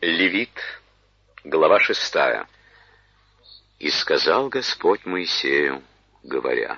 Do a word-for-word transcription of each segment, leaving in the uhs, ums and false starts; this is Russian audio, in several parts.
Левит, глава шестая. «И сказал Господь Моисею, говоря: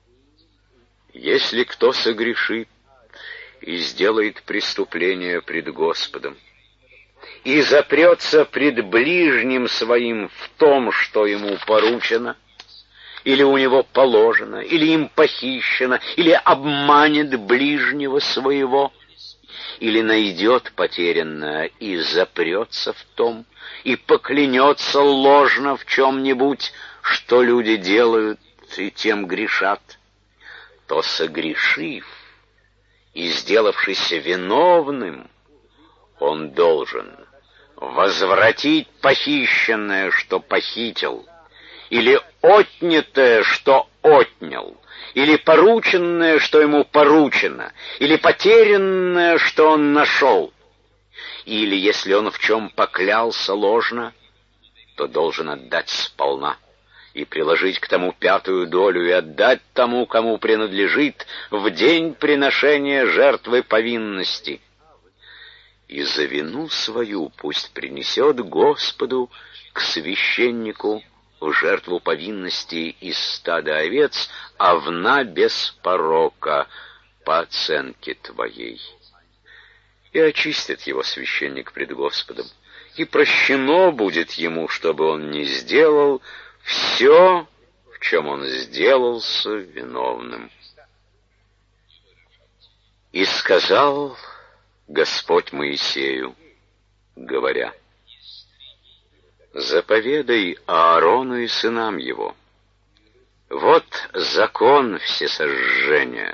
если кто согрешит и сделает преступление пред Господом, и запрется пред ближним своим в том, что ему поручено, или у него положено, или им похищено, или обманет ближнего своего, или найдет потерянное и запрется в том, и поклянется ложно в чем-нибудь, что люди делают, и тем грешат, то, согрешив и сделавшись виновным, он должен возвратить похищенное, что похитил, или отнятое, что отнял, или порученное, что ему поручено, или потерянное, что он нашел. Или, если он в чем поклялся ложно, то должен отдать сполна, и приложить к тому пятую долю, и отдать тому, кому принадлежит, в день приношения жертвы повинности. И за вину свою пусть принесет Господу к священнику в жертву повинности из стада овец, овна без порока, по оценке твоей. И очистит его священник пред Господом, и прощено будет ему, чтобы он не сделал все, в чем он сделался виновным. И сказал Господь Моисею, говоря: заповедай Аарону и сынам его: вот закон всесожжения.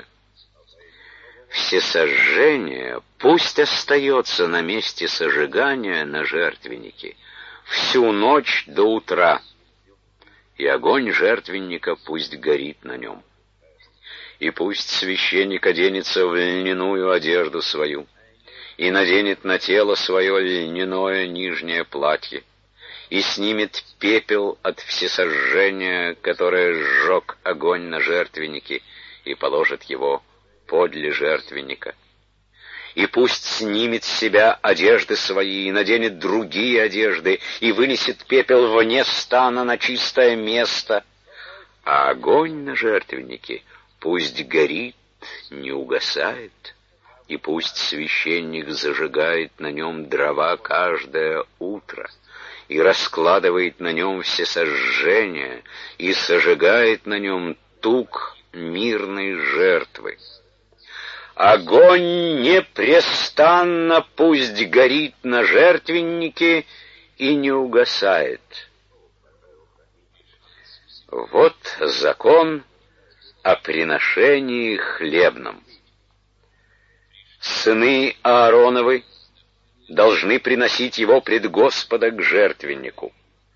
Всесожжение пусть остается на месте сожигания на жертвеннике всю ночь до утра, и огонь жертвенника пусть горит на нем. И пусть священник оденется в льняную одежду свою, и наденет на тело свое льняное нижнее платье, и снимет пепел от всесожжения, которое сжег огонь на жертвеннике, и положит его подле жертвенника. И пусть снимет с себя одежды свои, и наденет другие одежды, и вынесет пепел вне стана на чистое место, а огонь на жертвеннике пусть горит, не угасает, и пусть священник зажигает на нем дрова каждое утро, и раскладывает на нем всесожжения, и сожигает на нем тук мирной жертвы. Огонь непрестанно пусть горит на жертвеннике и не угасает. Вот закон о приношении хлебном. Сыны Аароновы должны приносить его пред Господа к жертвеннику.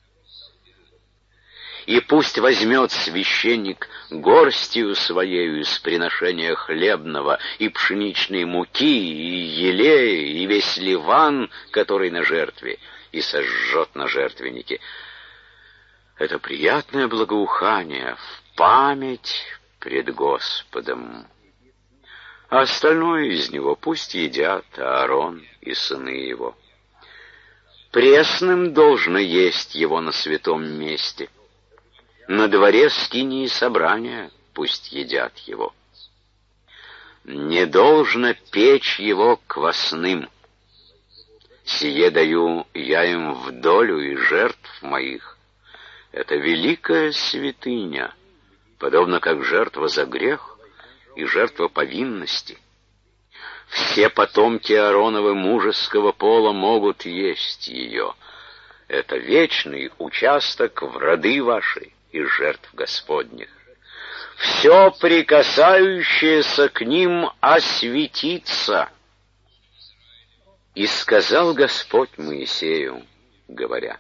И пусть возьмет священник горстью своею из приношения хлебного и пшеничной муки, и елея, и весь ливан, который на жертве, и сожжет на жертвеннике. Это приятное благоухание в память пред Господом. А остальное из него пусть едят Аарон и сыны его. Пресным должно есть его на святом месте. На дворе скинии собрания пусть едят его. Не должно печь его квасным. Сие даю я им в долю и жертв моих. Это великая святыня, подобно как жертва за грех и жертва повинности. Все потомки Аароновы мужеского пола могут есть ее. Это вечный участок в роды вашей и жертв Господних. Все прикасающееся к ним осветится. И сказал Господь Моисею, говоря: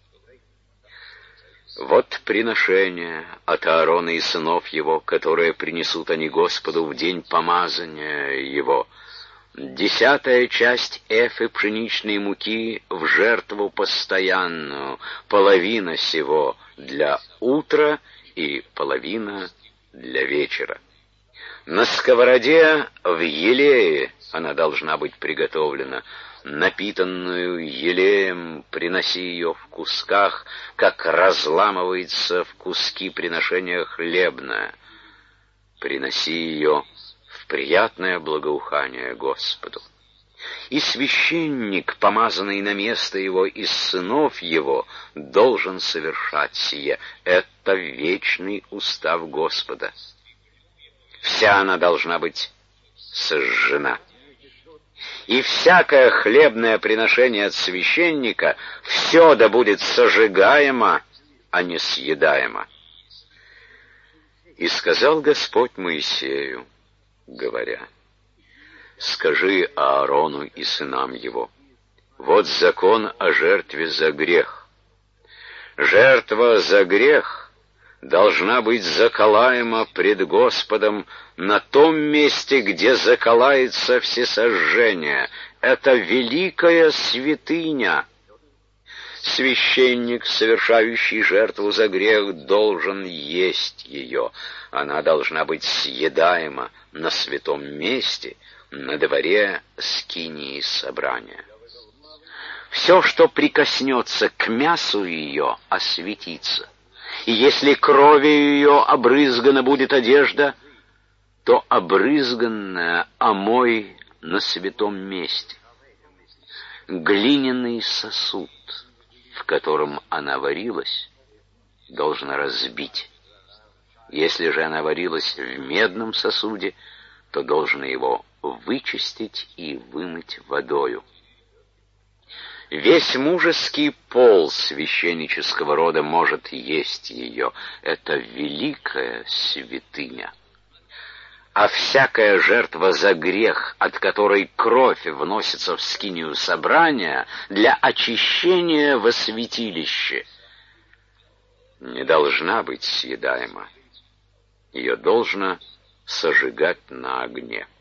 вот приношение от Аарона и сынов его, которое принесут они Господу в день помазания его. Десятая часть эфы пшеничной муки в жертву постоянную, половина сего для утра и половина для вечера. На сковороде в елее она должна быть приготовлена. напитанную елеем, приноси ее в кусках, как разламывается в куски приношение хлебное. Приноси ее в приятное благоухание Господу. И священник, помазанный на место его из сынов его, должен совершать сие. Это вечный устав Господа. Вся она должна быть сожжена. И всякое хлебное приношение от священника, все да будет сожигаемо, а не съедаемо. И сказал Господь Моисею, говоря: скажи Аарону и сынам его: вот закон о жертве за грех. Жертва за грех должна быть заколаема пред Господом на том месте, где заколается всесожжение. Это великая святыня. Священник, совершающий жертву за грех, должен есть ее. Она должна быть съедаема на святом месте, на дворе скинии собрания. Все, что прикоснется к мясу ее, осветится. И если кровью ее обрызгана будет одежда, то обрызганная омой на святом месте. Глиняный сосуд, в котором она варилась, должна разбить. Если же она варилась в медном сосуде, то должна его вычистить и вымыть водою. Весь мужеский пол священнического рода может есть ее. Это великая святыня. А всякая жертва за грех, от которой кровь вносится в скинию собрания для очищения во святилище, не должна быть съедаема. Ее должно сожигать на огне.